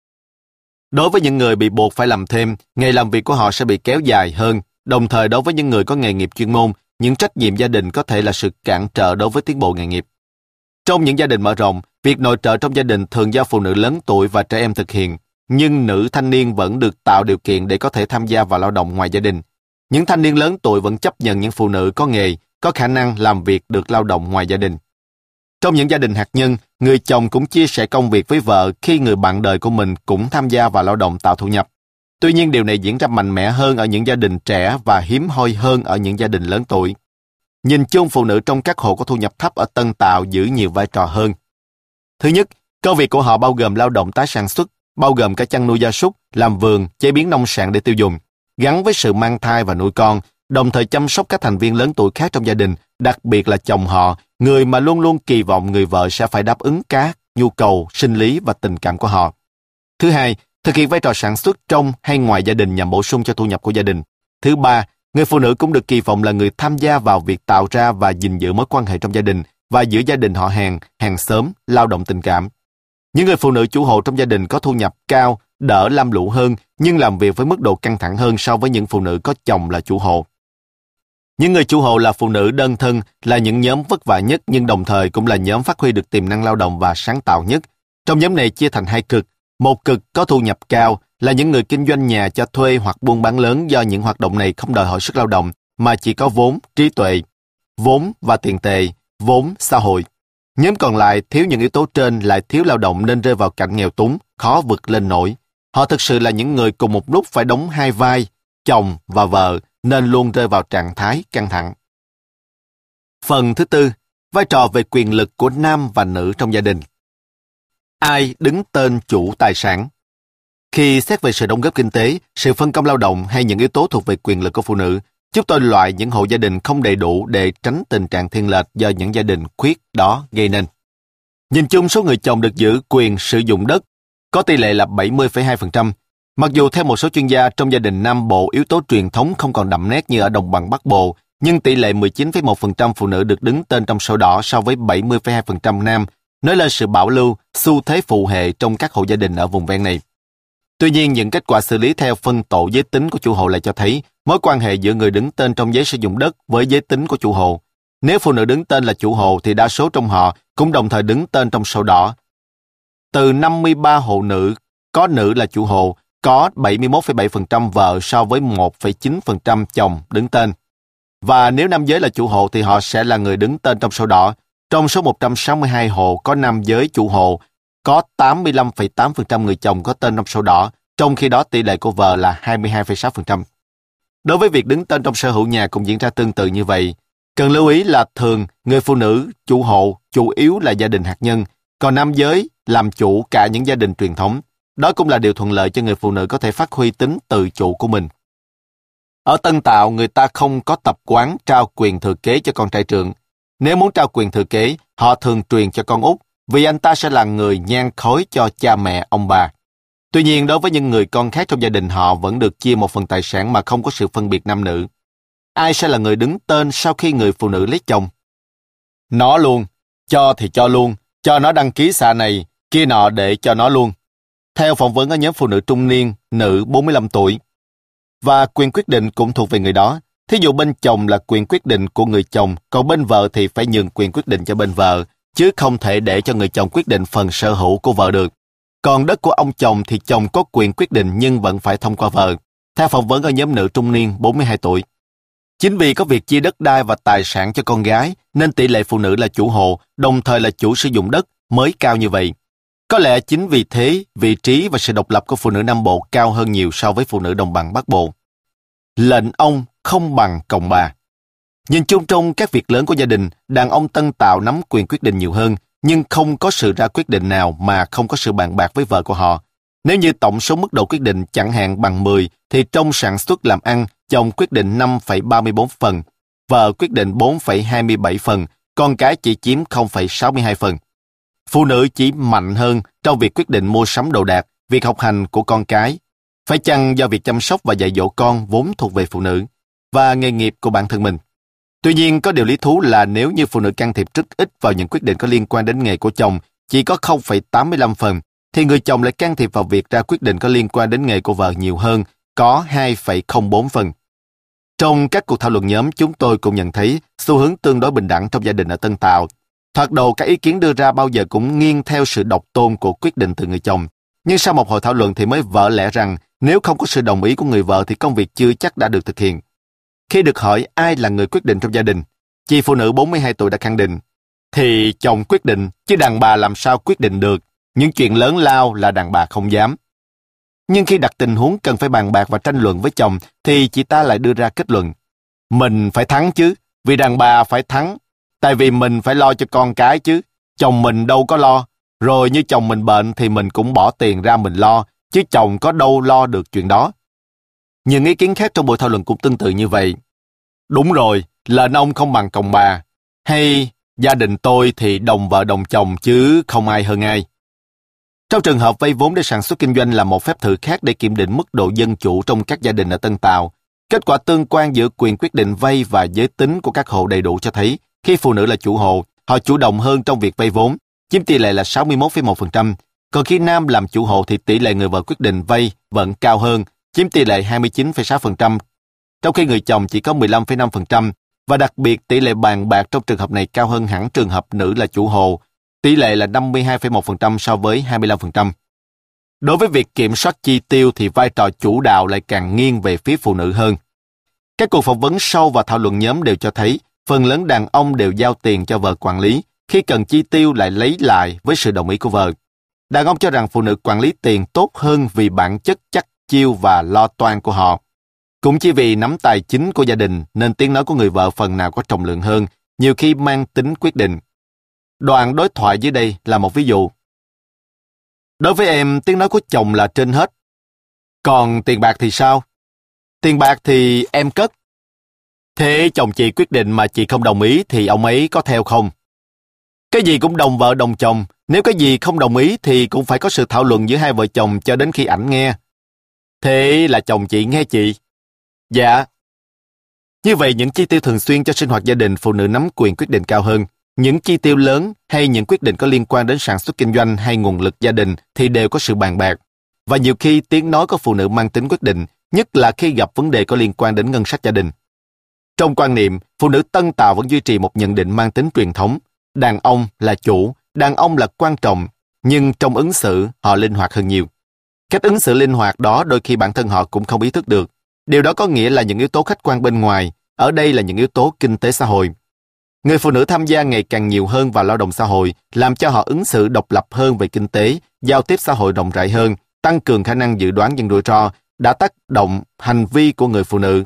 Đối với những người bị buộc phải làm thêm, ngày làm việc của họ sẽ bị kéo dài hơn. Đồng thời đối với những người có nghề nghiệp chuyên môn, những trách nhiệm gia đình có thể là sự cản trở đối với tiến bộ nghề nghiệp. Trong những gia đình mở rộng, việc nội trợ trong gia đình thường do phụ nữ lớn tuổi và trẻ em thực hiện, nhưng nữ thanh niên vẫn được tạo điều kiện để có thể tham gia vào lao động ngoài gia đình. Những thanh niên lớn tuổi vẫn chấp nhận những phụ nữ có nghề, có khả năng làm việc được lao động ngoài gia đình. Trong những gia đình hạt nhân, người chồng cũng chia sẻ công việc với vợ khi người bạn đời của mình cũng tham gia vào lao động tạo thu nhập. Tuy nhiên điều này diễn ra mạnh mẽ hơn ở những gia đình trẻ và hiếm hoi hơn ở những gia đình lớn tuổi. Nhìn chung, phụ nữ trong các hộ có thu nhập thấp ở Tân Tạo giữ nhiều vai trò hơn. Thứ nhất, công việc của họ bao gồm lao động tái sản xuất, bao gồm cả chăn nuôi gia súc, làm vườn, chế biến nông sản để tiêu dùng, gắn với sự mang thai và nuôi con, đồng thời chăm sóc các thành viên lớn tuổi khác trong gia đình, đặc biệt là chồng họ, người mà luôn luôn kỳ vọng người vợ sẽ phải đáp ứng các nhu cầu sinh lý và tình cảm của họ. Thứ hai, thực hiện vai trò sản xuất trong hay ngoài gia đình nhằm bổ sung cho thu nhập của gia đình. Thứ ba, người phụ nữ cũng được kỳ vọng là người tham gia vào việc tạo ra và gìn giữ mối quan hệ trong gia đình và giữa gia đình họ hàng, hàng xóm, lao động tình cảm. Những người phụ nữ chủ hộ trong gia đình có thu nhập cao, đỡ lam lũ hơn nhưng làm việc với mức độ căng thẳng hơn so với những phụ nữ có chồng là chủ hộ. Những người chủ hộ là phụ nữ đơn thân là những nhóm vất vả nhất nhưng đồng thời cũng là nhóm phát huy được tiềm năng lao động và sáng tạo nhất. Trong nhóm này chia thành hai cực. Một cực có thu nhập cao là những người kinh doanh nhà cho thuê hoặc buôn bán lớn do những hoạt động này không đòi hỏi sức lao động mà chỉ có vốn, trí tuệ, vốn và tiền tệ, vốn xã hội. Nhóm còn lại thiếu những yếu tố trên lại thiếu lao động nên rơi vào cảnh nghèo túng, khó vượt lên nổi. Họ thực sự là những người cùng một lúc phải đóng hai vai, chồng và vợ, nên luôn rơi vào trạng thái căng thẳng. Phần thứ tư, vai trò về quyền lực của nam và nữ trong gia đình. Ai đứng tên chủ tài sản? Khi xét về sự đóng góp kinh tế, sự phân công lao động hay những yếu tố thuộc về quyền lực của phụ nữ, chúng tôi loại những hộ gia đình không đầy đủ để tránh tình trạng thiên lệch do những gia đình khuyết đó gây nên. Nhìn chung, số người chồng được giữ quyền sử dụng đất có tỷ lệ là 70,2%. Mặc dù theo một số chuyên gia trong gia đình Nam Bộ yếu tố truyền thống không còn đậm nét như ở đồng bằng Bắc Bộ, nhưng tỷ lệ 19,1% phụ nữ được đứng tên trong sổ đỏ so với 70,2% nam, nói lên sự bảo lưu, xu thế phụ hệ trong các hộ gia đình ở vùng ven này. Tuy nhiên, những kết quả xử lý theo phân tổ giới tính của chủ hộ lại cho thấy mối quan hệ giữa người đứng tên trong giấy sử dụng đất với giới tính của chủ hộ. Nếu phụ nữ đứng tên là chủ hộ thì đa số trong họ cũng đồng thời đứng tên trong sổ đỏ. Từ 53 hộ nữ có nữ là chủ hộ, có 71,7% vợ so với 1,9% chồng đứng tên. Và nếu nam giới là chủ hộ thì họ sẽ là người đứng tên trong sổ đỏ. Trong số 162 hộ có nam giới chủ hộ, có 85,8% người chồng có tên trong sổ đỏ, trong khi đó tỷ lệ của vợ là 22,6%. Đối với việc đứng tên trong sở hữu nhà cũng diễn ra tương tự như vậy. Cần lưu ý là thường người phụ nữ chủ hộ chủ yếu là gia đình hạt nhân, còn nam giới làm chủ cả những gia đình truyền thống. Đó cũng là điều thuận lợi cho người phụ nữ có thể phát huy tính tự chủ của mình. Ở Tân Tạo, người ta không có tập quán trao quyền thừa kế cho con trai trưởng. Nếu muốn trao quyền thừa kế, họ thường truyền cho con út, vì anh ta sẽ là người nhang khói cho cha mẹ ông bà. Tuy nhiên, đối với những người con khác trong gia đình, họ vẫn được chia một phần tài sản mà không có sự phân biệt nam nữ. Ai sẽ là người đứng tên sau khi người phụ nữ lấy chồng? Nó luôn, cho thì cho luôn, cho nó đăng ký xã này, kia nọ để cho nó luôn. Theo phỏng vấn ở nhóm phụ nữ trung niên, nữ 45 tuổi. Và quyền quyết định cũng thuộc về người đó. Thí dụ bên chồng là quyền quyết định của người chồng, còn bên vợ thì phải nhường quyền quyết định cho bên vợ, chứ không thể để cho người chồng quyết định phần sở hữu của vợ được. Còn đất của ông chồng thì chồng có quyền quyết định nhưng vẫn phải thông qua vợ. Theo phỏng vấn ở nhóm nữ trung niên 42 tuổi. Chính vì có việc chia đất đai và tài sản cho con gái, nên tỷ lệ phụ nữ là chủ hộ, đồng thời là chủ sử dụng đất mới cao như vậy. Có lẽ chính vì thế, vị trí và sự độc lập của phụ nữ Nam Bộ cao hơn nhiều so với phụ nữ đồng bằng Bắc Bộ. Lệnh ông không bằng còng bà. Nhìn chung trong các việc lớn của gia đình, đàn ông Tân Tạo nắm quyền quyết định nhiều hơn, nhưng không có sự ra quyết định nào mà không có sự bàn bạc với vợ của họ. Nếu như tổng số mức độ quyết định chẳng hạn bằng 10, thì trong sản xuất làm ăn, chồng quyết định 5,34 phần, vợ quyết định 4,27 phần, con cái chỉ chiếm 0,62 phần. Phụ nữ chỉ mạnh hơn trong việc quyết định mua sắm đồ đạc, việc học hành của con cái. Phải chăng do việc chăm sóc và dạy dỗ con vốn thuộc về phụ nữ? và nghề nghiệp của bản thân mình. Tuy nhiên, có điều lý thú là nếu như phụ nữ can thiệp rất ít vào những quyết định có liên quan đến nghề của chồng, chỉ có 0,85%, thì người chồng lại can thiệp vào việc ra quyết định có liên quan đến nghề của vợ nhiều hơn, có 2,04%. Trong các cuộc thảo luận nhóm, chúng tôi cũng nhận thấy xu hướng tương đối bình đẳng trong gia đình ở Tân Tạo. Thoạt đầu, các ý kiến đưa ra bao giờ cũng nghiêng theo sự độc tôn của quyết định từ người chồng. Nhưng sau một hồi thảo luận thì mới vỡ lẽ rằng nếu không có sự đồng ý của người vợ thì công việc chưa chắc đã được thực hiện. Khi được hỏi ai là người quyết định trong gia đình, chị phụ nữ 42 tuổi đã khẳng định, thì chồng quyết định, chứ đàn bà làm sao quyết định được. Những chuyện lớn lao là đàn bà không dám. Nhưng khi đặt tình huống cần phải bàn bạc và tranh luận với chồng, thì chị ta lại đưa ra kết luận. Mình phải thắng chứ, vì đàn bà phải thắng. Tại vì mình phải lo cho con cái chứ, chồng mình đâu có lo. Rồi như chồng mình bệnh thì mình cũng bỏ tiền ra mình lo, chứ chồng có đâu lo được chuyện đó. Những ý kiến khác trong buổi thảo luận cũng tương tự như vậy. Đúng rồi, lệnh ông không bằng còng bà. Hay gia đình tôi thì đồng vợ đồng chồng chứ không ai hơn ai. Trong trường hợp vay vốn để sản xuất kinh doanh là một phép thử khác để kiểm định mức độ dân chủ trong các gia đình ở Tân Tạo. Kết quả tương quan giữa quyền quyết định vay và giới tính của các hộ đầy đủ cho thấy khi phụ nữ là chủ hộ, họ chủ động hơn trong việc vay vốn, chiếm tỷ lệ là 61,1%. Còn khi nam làm chủ hộ thì tỷ lệ người vợ quyết định vay vẫn cao hơn, chiếm tỷ lệ 29,6%, trong khi người chồng chỉ có 15,5%, và đặc biệt tỷ lệ bàn bạc trong trường hợp này cao hơn hẳn trường hợp nữ là chủ hộ, tỷ lệ là 52,1% so với 25%. Đối với việc kiểm soát chi tiêu thì vai trò chủ đạo lại càng nghiêng về phía phụ nữ hơn. Các cuộc phỏng vấn sâu và thảo luận nhóm đều cho thấy phần lớn đàn ông đều giao tiền cho vợ quản lý, khi cần chi tiêu lại lấy lại với sự đồng ý của vợ. Đàn ông cho rằng phụ nữ quản lý tiền tốt hơn vì bản chất chắc chiêu và lo toan của họ. Cũng chỉ vì nắm tài chính của gia đình nên tiếng nói của người vợ phần nào có trọng lượng hơn, nhiều khi mang tính quyết định. Đoạn đối thoại dưới đây là một ví dụ. Đối với em, tiếng nói của chồng là trên hết. Còn tiền bạc thì sao? Tiền bạc thì em cất. Thế chồng chị quyết định mà chị không đồng ý thì ông ấy có theo không? Cái gì cũng đồng vợ đồng chồng, nếu cái gì không đồng ý thì cũng phải có sự thảo luận giữa hai vợ chồng cho đến khi ảnh nghe. Thế là chồng chị nghe chị? Dạ. Như vậy những chi tiêu thường xuyên cho sinh hoạt gia đình phụ nữ nắm quyền quyết định cao hơn. Những chi tiêu lớn hay những quyết định có liên quan đến sản xuất kinh doanh hay nguồn lực gia đình thì đều có sự bàn bạc. Và nhiều khi tiếng nói của phụ nữ mang tính quyết định, nhất là khi gặp vấn đề có liên quan đến ngân sách gia đình. Trong quan niệm, phụ nữ Tân Tạo vẫn duy trì một nhận định mang tính truyền thống. Đàn ông là chủ, đàn ông là quan trọng, nhưng trong ứng xử họ linh hoạt hơn nhiều. Cách ứng xử linh hoạt đó đôi khi bản thân họ cũng không ý thức được. Điều đó có nghĩa là những yếu tố khách quan bên ngoài, ở đây là những yếu tố kinh tế xã hội. Người phụ nữ tham gia ngày càng nhiều hơn vào lao động xã hội, làm cho họ ứng xử độc lập hơn về kinh tế, giao tiếp xã hội rộng rãi hơn, tăng cường khả năng dự đoán những rủi ro, đã tác động hành vi của người phụ nữ.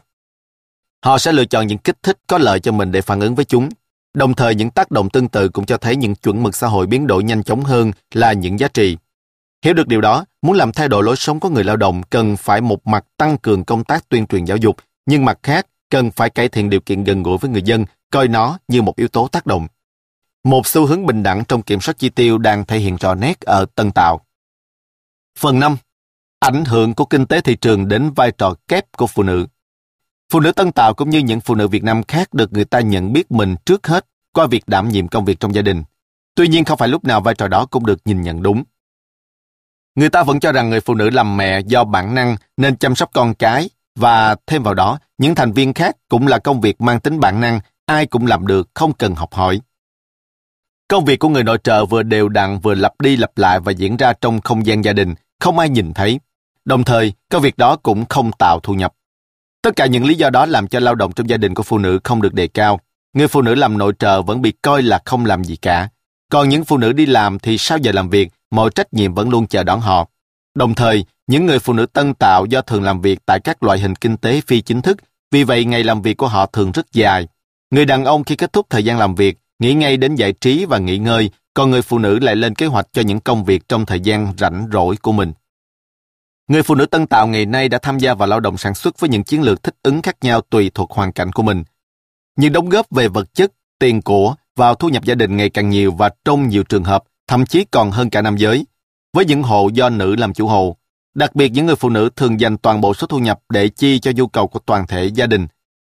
Họ sẽ lựa chọn những kích thích có lợi cho mình để phản ứng với chúng. Đồng thời những tác động tương tự cũng cho thấy những chuẩn mực xã hội biến đổi nhanh chóng hơn là những giá trị. Hiểu được điều đó, muốn làm thay đổi lối sống của người lao động cần phải một mặt tăng cường công tác tuyên truyền giáo dục, nhưng mặt khác cần phải cải thiện điều kiện gần gũi với người dân, coi nó như một yếu tố tác động. Một xu hướng bình đẳng trong kiểm soát chi tiêu đang thể hiện rõ nét ở Tân Tạo. Phần 5. Ảnh hưởng của kinh tế thị trường đến vai trò kép của phụ nữ. Phụ nữ Tân Tạo cũng như những phụ nữ Việt Nam khác được người ta nhận biết mình trước hết qua việc đảm nhiệm công việc trong gia đình. Tuy nhiên không phải lúc nào vai trò đó cũng được nhìn nhận đúng. Người ta vẫn cho rằng người phụ nữ làm mẹ do bản năng nên chăm sóc con cái, và thêm vào đó, những thành viên khác cũng là công việc mang tính bản năng, ai cũng làm được, không cần học hỏi. Công việc của người nội trợ vừa đều đặn vừa lặp đi lặp lại và diễn ra trong không gian gia đình, không ai nhìn thấy. Đồng thời, công việc đó cũng không tạo thu nhập. Tất cả những lý do đó làm cho lao động trong gia đình của phụ nữ không được đề cao. Người phụ nữ làm nội trợ vẫn bị coi là không làm gì cả. Còn những phụ nữ đi làm thì sau giờ làm việc, mọi trách nhiệm vẫn luôn chờ đón họ. Đồng thời, những người phụ nữ Tân Tạo do thường làm việc tại các loại hình kinh tế phi chính thức, vì vậy ngày làm việc của họ thường rất dài. Người đàn ông khi kết thúc thời gian làm việc, nghĩ ngay đến giải trí và nghỉ ngơi, còn người phụ nữ lại lên kế hoạch cho những công việc trong thời gian rảnh rỗi của mình. Người phụ nữ Tân Tạo ngày nay đã tham gia vào lao động sản xuất với những chiến lược thích ứng khác nhau tùy thuộc hoàn cảnh của mình. Những đóng góp về vật chất, tiền của vào thu nhập gia đình ngày càng nhiều và trong nhiều trường hợp, thậm chí còn hơn cả nam giới. Với những hộ do nữ làm chủ hộ, đặc biệt những người phụ nữ thường dành toàn bộ số thu nhập để chi cho nhu cầu của toàn thể gia đình.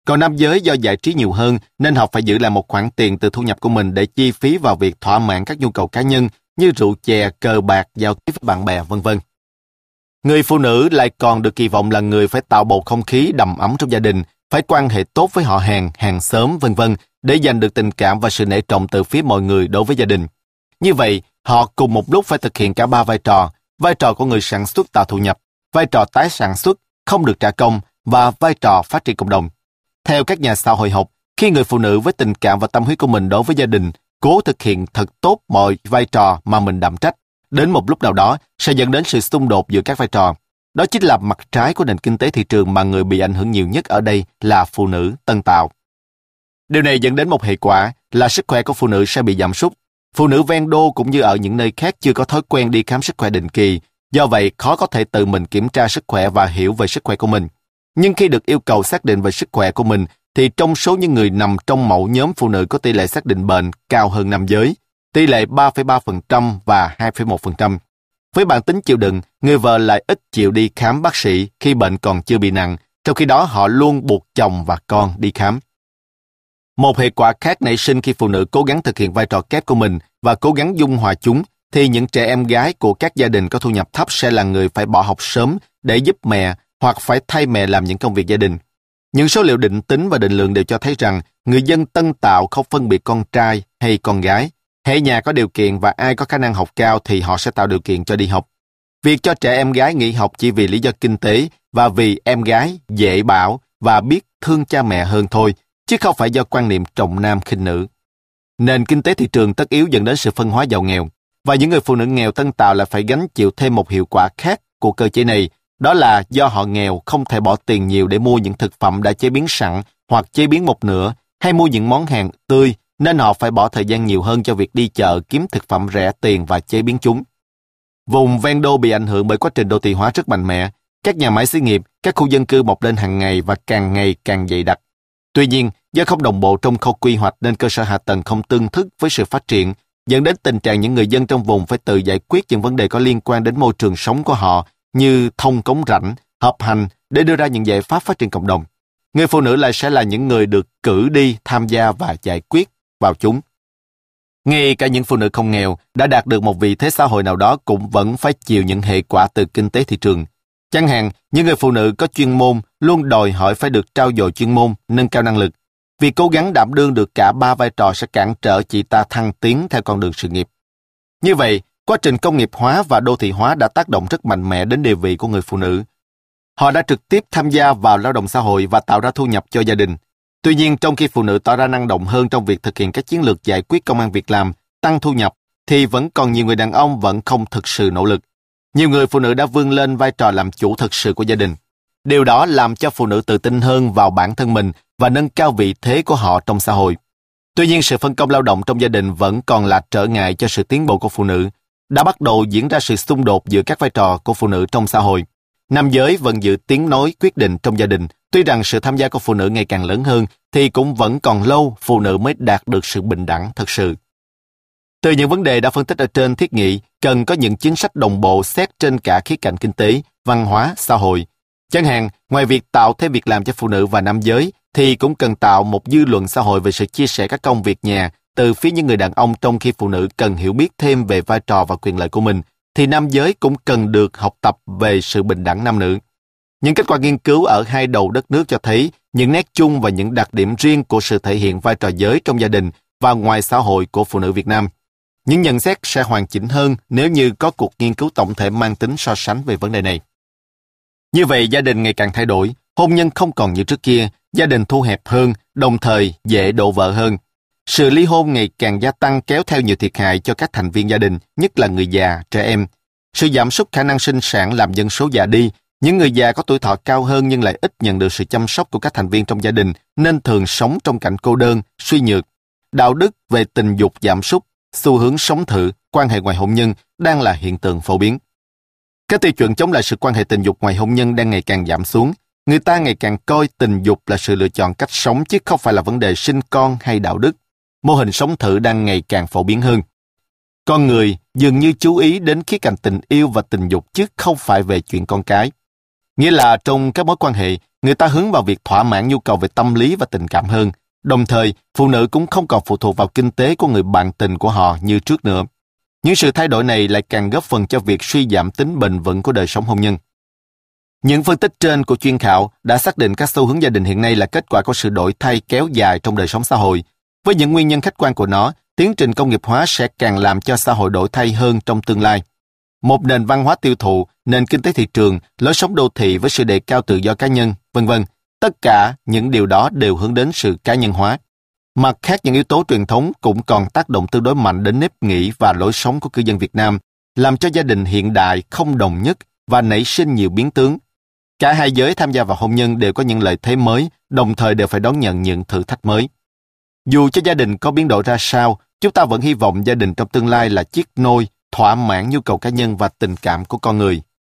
Còn nam giới do giải trí nhiều hơn nên họ phải giữ lại một khoản tiền từ thu nhập của mình để chi phí vào việc thỏa mãn các nhu cầu cá nhân như rượu chè, cờ bạc, giao tiếp với bạn bè, vân vân. Người phụ nữ lại còn được kỳ vọng là người phải tạo bầu không khí đầm ấm trong gia đình, phải quan hệ tốt với họ hàng, hàng xóm, vân vân để giành được tình cảm và sự nể trọng từ phía mọi người đối với gia đình. Như vậy, họ cùng một lúc phải thực hiện cả ba vai trò của người sản xuất tạo thu nhập, vai trò tái sản xuất, không được trả công và vai trò phát triển cộng đồng. Theo các nhà xã hội học, khi người phụ nữ với tình cảm và tâm huyết của mình đối với gia đình cố thực hiện thật tốt mọi vai trò mà mình đảm trách, đến một lúc nào đó sẽ dẫn đến sự xung đột giữa các vai trò. Đó chính là mặt trái của nền kinh tế thị trường mà người bị ảnh hưởng nhiều nhất ở đây là phụ nữ tân tạo. Điều này dẫn đến một hệ quả là sức khỏe của phụ nữ sẽ bị giảm sút. Phụ nữ ven đô cũng như ở những nơi khác chưa có thói quen đi khám sức khỏe định kỳ, do vậy khó có thể tự mình kiểm tra sức khỏe và hiểu về sức khỏe của mình. Nhưng khi được yêu cầu xác định về sức khỏe của mình, thì trong số những người nằm trong mẫu nhóm phụ nữ có tỷ lệ xác định bệnh cao hơn nam giới, tỷ lệ 3,3% và 2,1%. Với bản tính chịu đựng, người vợ lại ít chịu đi khám bác sĩ khi bệnh còn chưa bị nặng, trong khi đó họ luôn buộc chồng và con đi khám. Một hệ quả khác nảy sinh khi phụ nữ cố gắng thực hiện vai trò kép của mình và cố gắng dung hòa chúng, thì những trẻ em gái của các gia đình có thu nhập thấp sẽ là người phải bỏ học sớm để giúp mẹ hoặc phải thay mẹ làm những công việc gia đình. Những số liệu định tính và định lượng đều cho thấy rằng người dân tân tạo không phân biệt con trai hay con gái. Hễ nhà có điều kiện và ai có khả năng học cao thì họ sẽ tạo điều kiện cho đi học. Việc cho trẻ em gái nghỉ học chỉ vì lý do kinh tế và vì em gái dễ bảo và biết thương cha mẹ hơn thôi, chứ không phải do quan niệm trọng nam khinh nữ. Nền kinh tế thị trường tất yếu dẫn đến sự phân hóa giàu nghèo, và những người phụ nữ nghèo tân tạo lại phải gánh chịu thêm một hiệu quả khác của cơ chế này, đó là do họ nghèo không thể bỏ tiền nhiều để mua những thực phẩm đã chế biến sẵn hoặc chế biến một nửa, hay mua những món hàng tươi, nên họ phải bỏ thời gian nhiều hơn cho việc đi chợ kiếm thực phẩm rẻ tiền và chế biến chúng. Vùng ven đô bị ảnh hưởng bởi quá trình đô thị hóa rất mạnh mẽ, các nhà máy xí nghiệp, các khu dân cư mọc lên hàng ngày và càng ngày càng dày đặc. Tuy nhiên, do không đồng bộ trong khâu quy hoạch nên cơ sở hạ tầng không tương thích với sự phát triển, dẫn đến tình trạng những người dân trong vùng phải tự giải quyết những vấn đề có liên quan đến môi trường sống của họ như thông cống rãnh, hợp hành để đưa ra những giải pháp phát triển cộng đồng. Người phụ nữ lại sẽ là những người được cử đi tham gia và giải quyết vào chúng. Ngay cả những phụ nữ không nghèo đã đạt được một vị thế xã hội nào đó cũng vẫn phải chịu những hệ quả từ kinh tế thị trường. Chẳng hạn, những người phụ nữ có chuyên môn luôn đòi hỏi phải được trau dồi chuyên môn, nâng cao năng lực. Vì cố gắng đảm đương được cả ba vai trò sẽ cản trở chị ta thăng tiến theo con đường sự nghiệp. Như vậy, quá trình công nghiệp hóa và đô thị hóa đã tác động rất mạnh mẽ đến địa vị của người phụ nữ. Họ đã trực tiếp tham gia vào lao động xã hội và tạo ra thu nhập cho gia đình. Tuy nhiên, trong khi phụ nữ tỏ ra năng động hơn trong việc thực hiện các chiến lược giải quyết công ăn việc làm, tăng thu nhập, thì vẫn còn nhiều người đàn ông vẫn không thực sự nỗ lực. Nhiều người phụ nữ đã vươn lên vai trò làm chủ thực sự của gia đình. Điều đó làm cho phụ nữ tự tin hơn vào bản thân mình và nâng cao vị thế của họ trong xã hội. Tuy nhiên, sự phân công lao động trong gia đình vẫn còn là trở ngại cho sự tiến bộ của phụ nữ. Đã bắt đầu diễn ra sự xung đột giữa các vai trò của phụ nữ trong xã hội. Nam giới vẫn giữ tiếng nói quyết định trong gia đình. Tuy rằng sự tham gia của phụ nữ ngày càng lớn hơn, thì cũng vẫn còn lâu phụ nữ mới đạt được sự bình đẳng thật sự. Từ những vấn đề đã phân tích ở trên thiết nghĩ, cần có những chính sách đồng bộ xét trên cả khía cạnh kinh tế, văn hóa, xã hội. Chẳng hạn, ngoài việc tạo thêm việc làm cho phụ nữ và nam giới, thì cũng cần tạo một dư luận xã hội về sự chia sẻ các công việc nhà từ phía những người đàn ông, trong khi phụ nữ cần hiểu biết thêm về vai trò và quyền lợi của mình, thì nam giới cũng cần được học tập về sự bình đẳng nam nữ. Những kết quả nghiên cứu ở hai đầu đất nước cho thấy những nét chung và những đặc điểm riêng của sự thể hiện vai trò giới trong gia đình và ngoài xã hội của phụ nữ Việt Nam. Những nhận xét sẽ hoàn chỉnh hơn nếu như có cuộc nghiên cứu tổng thể mang tính so sánh về vấn đề này. Như vậy, gia đình ngày càng thay đổi, hôn nhân không còn như trước kia, gia đình thu hẹp hơn, đồng thời dễ đổ vỡ hơn. Sự ly hôn ngày càng gia tăng kéo theo nhiều thiệt hại cho các thành viên gia đình, nhất là người già, trẻ em. Sự giảm sút khả năng sinh sản làm dân số già đi. Những người già có tuổi thọ cao hơn nhưng lại ít nhận được sự chăm sóc của các thành viên trong gia đình, nên thường sống trong cảnh cô đơn, suy nhược. Đạo đức về tình dục giảm sút, xu hướng sống thử, quan hệ ngoài hôn nhân đang là hiện tượng phổ biến. Các tiêu chuẩn chống lại sự quan hệ tình dục ngoài hôn nhân đang ngày càng giảm xuống. Người ta ngày càng coi tình dục là sự lựa chọn cách sống chứ không phải là vấn đề sinh con hay đạo đức. Mô hình sống thử đang ngày càng phổ biến hơn. Con người dường như chú ý đến khía cạnh tình yêu và tình dục chứ không phải về chuyện con cái. Nghĩa là trong các mối quan hệ, người ta hướng vào việc thỏa mãn nhu cầu về tâm lý và tình cảm hơn. Đồng thời, phụ nữ cũng không còn phụ thuộc vào kinh tế của người bạn tình của họ như trước nữa. Những sự thay đổi này lại càng góp phần cho việc suy giảm tính bền vững của đời sống hôn nhân. Những phân tích trên của chuyên khảo đã xác định các xu hướng gia đình hiện nay là kết quả của sự đổi thay kéo dài trong đời sống xã hội. Với những nguyên nhân khách quan của nó, tiến trình công nghiệp hóa sẽ càng làm cho xã hội đổi thay hơn trong tương lai. Một nền văn hóa tiêu thụ, nền kinh tế thị trường, lối sống đô thị với sự đề cao tự do cá nhân, vân vân. Tất cả những điều đó đều hướng đến sự cá nhân hóa. Mặt khác, những yếu tố truyền thống cũng còn tác động tương đối mạnh đến nếp nghĩ và lối sống của cư dân Việt Nam, làm cho gia đình hiện đại không đồng nhất và nảy sinh nhiều biến tướng. Cả hai giới tham gia vào hôn nhân đều có những lợi thế mới, đồng thời đều phải đón nhận những thử thách mới. Dù cho gia đình có biến đổi ra sao, chúng ta vẫn hy vọng gia đình trong tương lai là chiếc nôi thỏa mãn nhu cầu cá nhân và tình cảm của con người.